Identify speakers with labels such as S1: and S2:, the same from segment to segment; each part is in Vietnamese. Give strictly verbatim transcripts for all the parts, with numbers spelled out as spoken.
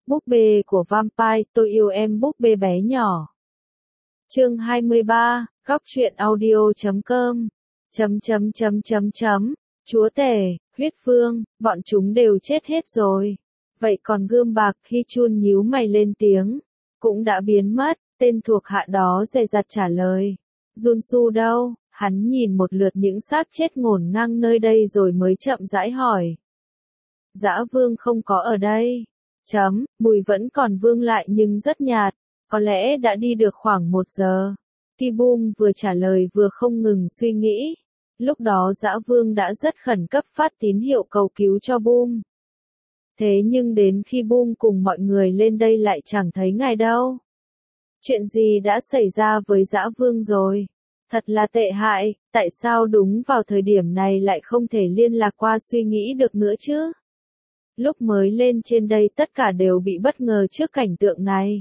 S1: Búp bê của Vampire, tôi yêu em búp bê bé nhỏ. Chương hai mươi ba, góc truyện audio chấm com. Chấm chấm chấm chấm chấm. Chúa tể, huyết vương, bọn chúng đều chết hết rồi. Vậy còn gươm bạc, Hy Chun nhíu mày lên tiếng. Cũng đã biến mất, tên thuộc hạ đó dè dặt trả lời. Junsu đâu? Hắn nhìn một lượt những xác chết ngổn ngang nơi đây rồi mới chậm rãi hỏi. Dã vương không có ở đây. Chấm, mùi vẫn còn vương lại nhưng rất nhạt, có lẽ đã đi được khoảng một giờ. Kibum vừa trả lời vừa không ngừng suy nghĩ. Lúc đó Dã Vương đã rất khẩn cấp phát tín hiệu cầu cứu cho Boom. Thế nhưng đến khi Boom cùng mọi người lên đây lại chẳng thấy ngài đâu. Chuyện gì đã xảy ra với Dã Vương rồi? Thật là tệ hại, tại sao đúng vào thời điểm này lại không thể liên lạc qua suy nghĩ được nữa chứ? Lúc mới lên trên đây tất cả đều bị bất ngờ trước cảnh tượng này.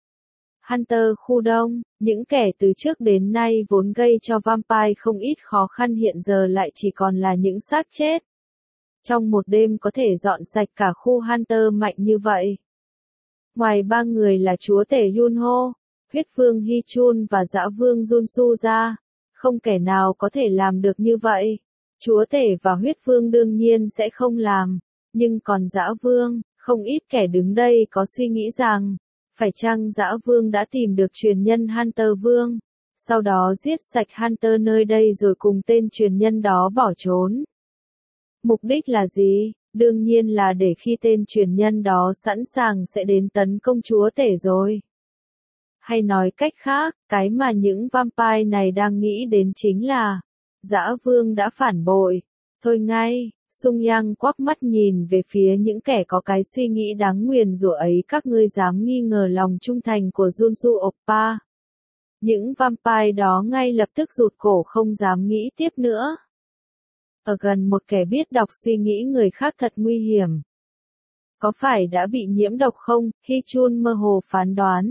S1: Hunter khu đông, những kẻ từ trước đến nay vốn gây cho Vampire không ít khó khăn hiện giờ lại chỉ còn là những xác chết. Trong một đêm có thể dọn sạch cả khu Hunter mạnh như vậy. Ngoài ba người là chúa tể Yunho, huyết vương Hy Chun và dã vương Junsu ra, không kẻ nào có thể làm được như vậy. Chúa tể và huyết vương đương nhiên sẽ không làm. Nhưng còn dã vương, không ít kẻ đứng đây có suy nghĩ rằng, phải chăng dã vương đã tìm được truyền nhân Hunter Vương, sau đó giết sạch Hunter nơi đây rồi cùng tên truyền nhân đó bỏ trốn. Mục đích là gì? Đương nhiên là để khi tên truyền nhân đó sẵn sàng sẽ đến tấn công chúa tể rồi. Hay nói cách khác, cái mà những vampire này đang nghĩ đến chính là, dã vương đã phản bội. Thôi ngay. Sung Yang quắc mắt nhìn về phía những kẻ có cái suy nghĩ đáng nguyền rủa ấy, các ngươi dám nghi ngờ lòng trung thành của Junsu Oppa. Những vampire đó ngay lập tức rụt cổ không dám nghĩ tiếp nữa. Ở gần một kẻ biết đọc suy nghĩ người khác thật nguy hiểm. Có phải đã bị nhiễm độc không? Hy Chun mơ hồ phán đoán.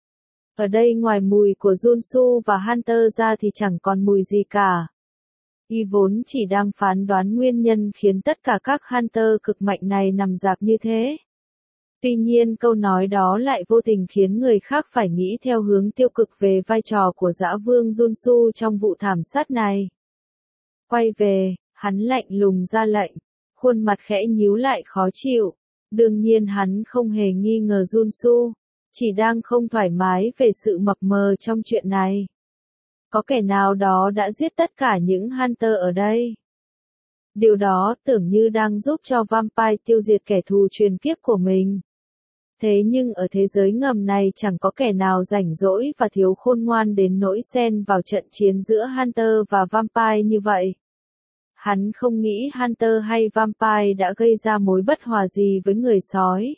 S1: Ở đây ngoài mùi của Junsu và Hunter ra thì chẳng còn mùi gì cả. Y vốn chỉ đang phán đoán nguyên nhân khiến tất cả các Hunter cực mạnh này nằm rạp như thế. Tuy nhiên câu nói đó lại vô tình khiến người khác phải nghĩ theo hướng tiêu cực về vai trò của dã vương Junsu trong vụ thảm sát này. Quay về, hắn lạnh lùng ra lệnh, khuôn mặt khẽ nhíu lại khó chịu. Đương nhiên hắn không hề nghi ngờ Junsu, chỉ đang không thoải mái về sự mập mờ trong chuyện này. Có kẻ nào đó đã giết tất cả những Hunter ở đây. Điều đó tưởng như đang giúp cho Vampire tiêu diệt kẻ thù truyền kiếp của mình. Thế nhưng ở thế giới ngầm này chẳng có kẻ nào rảnh rỗi và thiếu khôn ngoan đến nỗi xen vào trận chiến giữa Hunter và Vampire như vậy. Hắn không nghĩ Hunter hay Vampire đã gây ra mối bất hòa gì với người sói,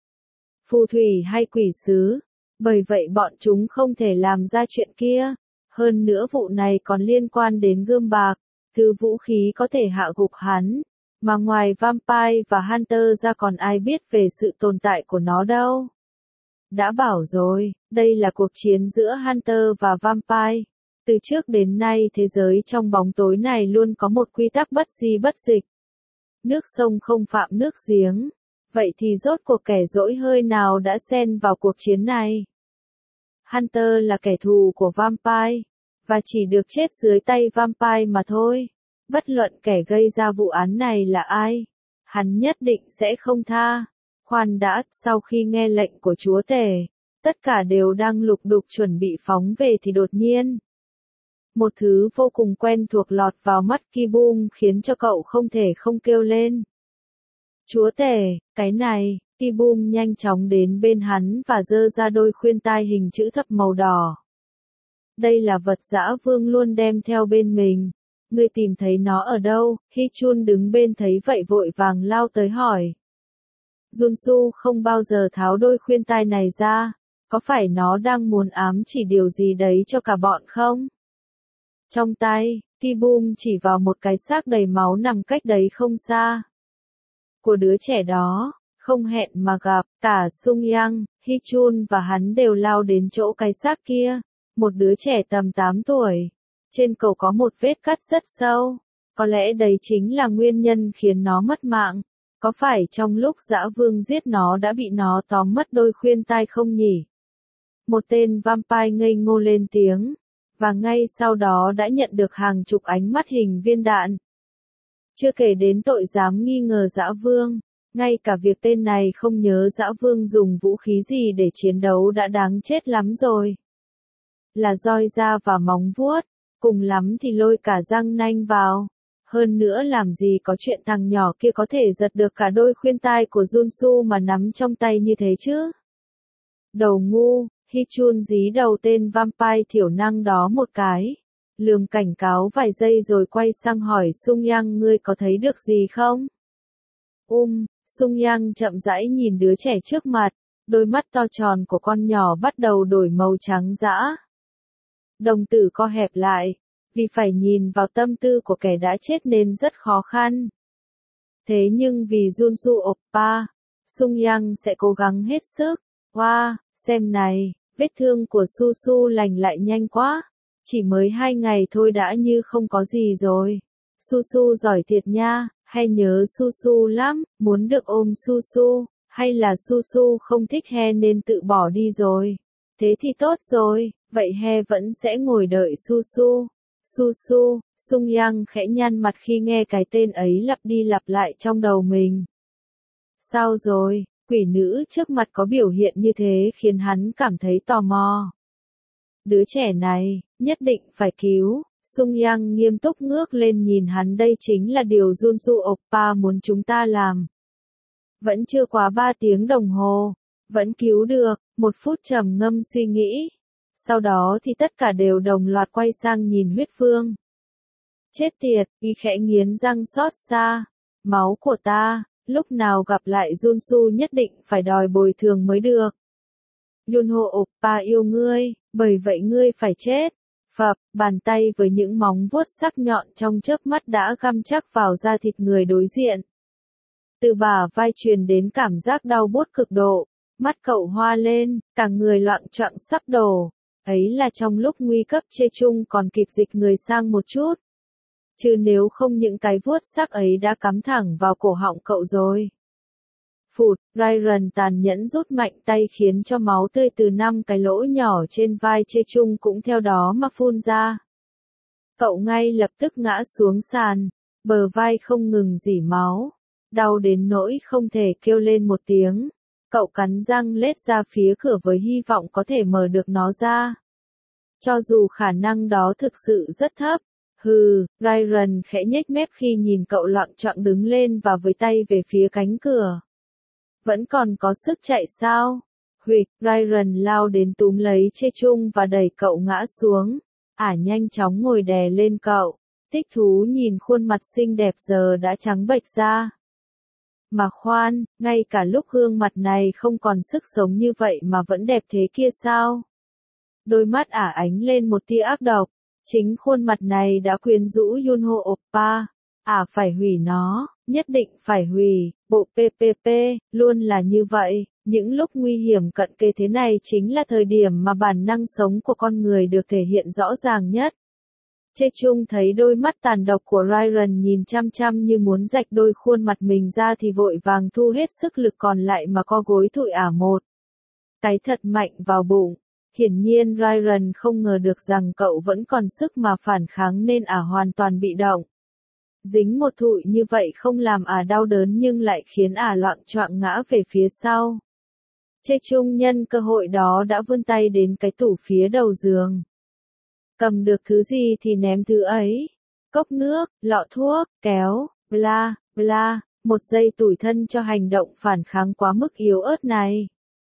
S1: phù thủy hay quỷ sứ. Bởi vậy bọn chúng không thể làm ra chuyện kia. Hơn nữa vụ này còn liên quan đến gươm bạc, thứ vũ khí có thể hạ gục hắn, mà ngoài Vampire và Hunter ra còn ai biết về sự tồn tại của nó đâu. Đã bảo rồi, đây là cuộc chiến giữa Hunter và Vampire. Từ trước đến nay thế giới trong bóng tối này luôn có một quy tắc bất di bất dịch. Nước sông không phạm nước giếng. Vậy thì rốt cuộc kẻ dỗi hơi nào đã xen vào cuộc chiến này? Hunter là kẻ thù của Vampire, và chỉ được chết dưới tay Vampire mà thôi. Bất luận kẻ gây ra vụ án này là ai, hắn nhất định sẽ không tha. Khoan đã, sau khi nghe lệnh của chúa tể, tất cả đều đang lục đục chuẩn bị phóng về thì đột nhiên. Một thứ vô cùng quen thuộc lọt vào mắt Kibum khiến cho cậu không thể không kêu lên. Chúa tể, cái này. Kibum nhanh chóng đến bên hắn và giơ ra đôi khuyên tai hình chữ thập màu đỏ. Đây là vật dã vương luôn đem theo bên mình. Ngươi tìm thấy nó ở đâu? Hy Chun đứng bên thấy vậy vội vàng lao tới hỏi. Junsu không bao giờ tháo đôi khuyên tai này ra. Có phải nó đang muốn ám chỉ điều gì đấy cho cả bọn không? Trong tay, Kibum chỉ vào một cái xác đầy máu nằm cách đấy không xa. Của đứa trẻ đó. Không hẹn mà gặp, cả Sung Yang, Hy Chun và hắn đều lao đến chỗ cái xác kia. Một đứa trẻ tầm tám tuổi. Trên cổ có một vết cắt rất sâu. Có lẽ đấy chính là nguyên nhân khiến nó mất mạng. Có phải trong lúc dã vương giết nó đã bị nó tóm mất đôi khuyên tai không nhỉ? Một tên vampire ngây ngô lên tiếng, và ngay sau đó đã nhận được hàng chục ánh mắt hình viên đạn. Chưa kể đến tội dám nghi ngờ dã vương, ngay cả việc tên này không nhớ dã vương dùng vũ khí gì để chiến đấu đã đáng chết lắm rồi. Là roi da và móng vuốt, cùng lắm thì lôi cả răng nanh vào. Hơn nữa làm gì có chuyện thằng nhỏ kia có thể giật được cả đôi khuyên tai của Junsu mà nắm trong tay như thế chứ? Đầu ngu, Hichun dí đầu tên vampire thiểu năng đó một cái. Lườm cảnh cáo vài giây rồi quay sang hỏi Sung Yang ngươi có thấy được gì không? Um, Sung Yang chậm rãi nhìn đứa trẻ trước mặt, đôi mắt to tròn của con nhỏ bắt đầu đổi màu trắng dã. Đồng tử co hẹp lại, vì phải nhìn vào tâm tư của kẻ đã chết nên rất khó khăn. Thế nhưng vì Junsu Oppa, Sung Yang sẽ cố gắng hết sức. Wow, xem này, vết thương của Su Su lành lại nhanh quá. Chỉ mới hai ngày thôi đã như không có gì rồi. Su Su giỏi thiệt nha, hay nhớ Su Su lắm, muốn được ôm Su Su, hay là Su Su không thích He nên tự bỏ đi rồi. Thế thì tốt rồi, vậy He vẫn sẽ ngồi đợi Su Su. Su Su, Sung Yang khẽ nhăn mặt khi nghe cái tên ấy lặp đi lặp lại trong đầu mình. Sao rồi, quỷ nữ trước mặt có biểu hiện như thế khiến hắn cảm thấy tò mò. Đứa trẻ này, nhất định phải cứu. Sung Yang nghiêm túc ngước lên nhìn hắn, đây chính là điều Junsu Oppa muốn chúng ta làm. Vẫn chưa quá ba tiếng đồng hồ, vẫn cứu được, một phút trầm ngâm suy nghĩ. Sau đó thì tất cả đều đồng loạt quay sang nhìn huyết phương. Chết tiệt, y khẽ nghiến răng xót xa. Máu của ta, lúc nào gặp lại Junsu nhất định phải đòi bồi thường mới được. Yunho Oppa yêu ngươi, bởi vậy ngươi phải chết. Phập, bàn tay với những móng vuốt sắc nhọn trong chớp mắt đã găm chắc vào da thịt người đối diện. Từ bả vai truyền đến cảm giác đau buốt cực độ, mắt cậu hoa lên, cả người loạng choạng sắp đổ. Ấy là trong lúc nguy cấp Chê Chung còn kịp dịch người sang một chút. Chứ nếu không những cái vuốt sắc ấy đã cắm thẳng vào cổ họng cậu rồi. Phụt, Ryan tàn nhẫn rút mạnh tay khiến cho máu tươi từ năm cái lỗ nhỏ trên vai Chê Chung cũng theo đó mà phun ra. Cậu ngay lập tức ngã xuống sàn, bờ vai không ngừng rỉ máu, đau đến nỗi không thể kêu lên một tiếng. Cậu cắn răng lết ra phía cửa với hy vọng có thể mở được nó ra. Cho dù khả năng đó thực sự rất thấp. Hừ, Ryan khẽ nhếch mép khi nhìn cậu loạng choạng đứng lên và với tay về phía cánh cửa. Vẫn còn có sức chạy sao? Huỵch, Ryan lao đến túm lấy Chê Chung và đẩy cậu ngã xuống. Ả nhanh chóng ngồi đè lên cậu. Thích thú nhìn khuôn mặt xinh đẹp giờ đã trắng bệch ra. Mà khoan, ngay cả lúc gương mặt này không còn sức sống như vậy mà vẫn đẹp thế kia sao? Đôi mắt Ả ánh lên một tia ác độc. Chính khuôn mặt này đã quyến rũ Yunho Oppa. Ả phải hủy nó, nhất định phải hủy. Bộ pê pê pê, luôn là như vậy. Những lúc nguy hiểm cận kề thế này chính là thời điểm mà bản năng sống của con người được thể hiện rõ ràng nhất. Chê Chung thấy đôi mắt tàn độc của Ryan nhìn chăm chăm như muốn rạch đôi khuôn mặt mình ra thì vội vàng thu hết sức lực còn lại mà co gối thụi Ả một cái thật mạnh vào bụng. Hiển nhiên Ryan không ngờ được rằng cậu vẫn còn sức mà phản kháng nên Ả hoàn toàn bị động. Dính một thụi như vậy không làm Ả đau đớn nhưng lại khiến Ả loạng choạng ngã về phía sau. Chê Chung nhân cơ hội đó đã vươn tay đến cái tủ phía đầu giường. Cầm được thứ gì thì ném thứ ấy. Cốc nước, lọ thuốc, kéo, bla, bla, một giây tủi thân cho hành động phản kháng quá mức yếu ớt này.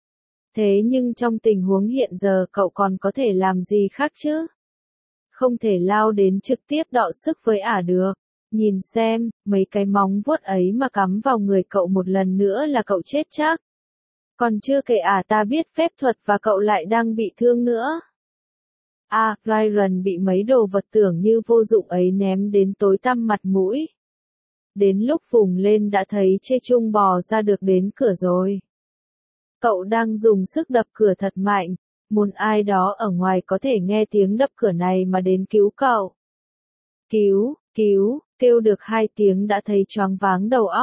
S1: Thế nhưng trong tình huống hiện giờ cậu còn có thể làm gì khác chứ? Không thể lao đến trực tiếp đọ sức với Ả được. Nhìn xem, mấy cái móng vuốt ấy mà cắm vào người cậu một lần nữa là cậu chết chắc. Còn chưa kể Ả ta biết phép thuật và cậu lại đang bị thương nữa. À, Ryan bị mấy đồ vật tưởng như vô dụng ấy ném đến tối tăm mặt mũi. Đến lúc vùng lên đã thấy Chê Chung bò ra được đến cửa rồi. Cậu đang dùng sức đập cửa thật mạnh, muốn ai đó ở ngoài có thể nghe tiếng đập cửa này mà đến cứu cậu. Cứu, cứu, kêu được hai tiếng đã thấy choáng váng đầu óc,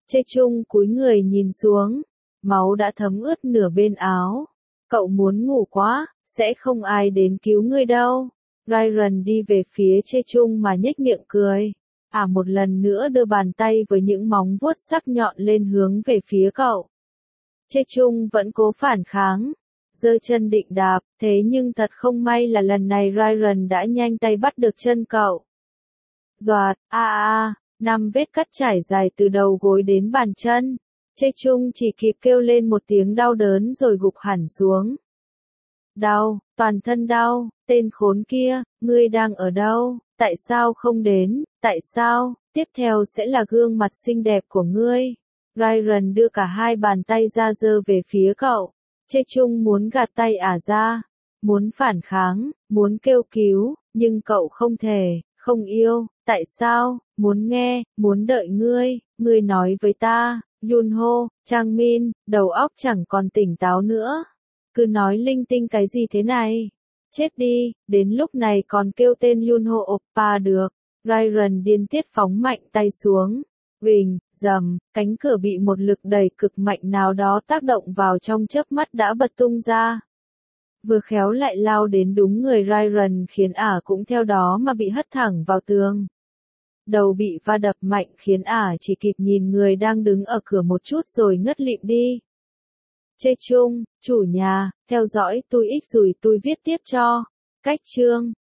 S1: Chê Chung cúi người nhìn xuống, máu đã thấm ướt nửa bên áo. Cậu muốn ngủ quá, sẽ không ai đến cứu ngươi đâu. Ryan đi về phía Chê Chung mà nhếch miệng cười. À một lần nữa đưa bàn tay với những móng vuốt sắc nhọn lên hướng về phía cậu. Chê Chung vẫn cố phản kháng, giơ chân định đạp, thế nhưng thật không may là lần này Ryan đã nhanh tay bắt được chân cậu. Doạt, a a, năm vết cắt trải dài từ đầu gối đến bàn chân. Chê Chung chỉ kịp kêu lên một tiếng đau đớn rồi gục hẳn xuống. Đau, toàn thân đau, tên khốn kia, ngươi đang ở đâu, tại sao không đến, tại sao, tiếp theo sẽ là gương mặt xinh đẹp của ngươi. Ryan đưa cả hai bàn tay ra giơ về phía cậu. Chê Chung muốn gạt tay ả ra, muốn phản kháng, muốn kêu cứu, nhưng cậu không thể, không yêu, tại sao, muốn nghe, muốn đợi ngươi, ngươi nói với ta, Yunho, Chang Min, đầu óc chẳng còn tỉnh táo nữa. Cứ nói linh tinh cái gì thế này? Chết đi, đến lúc này còn kêu tên Yunho Oppa được. Ryan điên tiết phóng mạnh tay xuống. Bình, rầm, cánh cửa bị một lực đẩy cực mạnh nào đó tác động vào trong chớp mắt đã bật tung ra. Vừa khéo lại lao đến đúng người Ryan khiến ả cũng theo đó mà bị hất thẳng vào tường. Đầu bị va đập mạnh khiến ả chỉ kịp nhìn người đang đứng ở cửa một chút rồi ngất lịm đi. Chê Chung, chủ nhà, theo dõi tôi ích rồi tôi viết tiếp cho. Cách chương.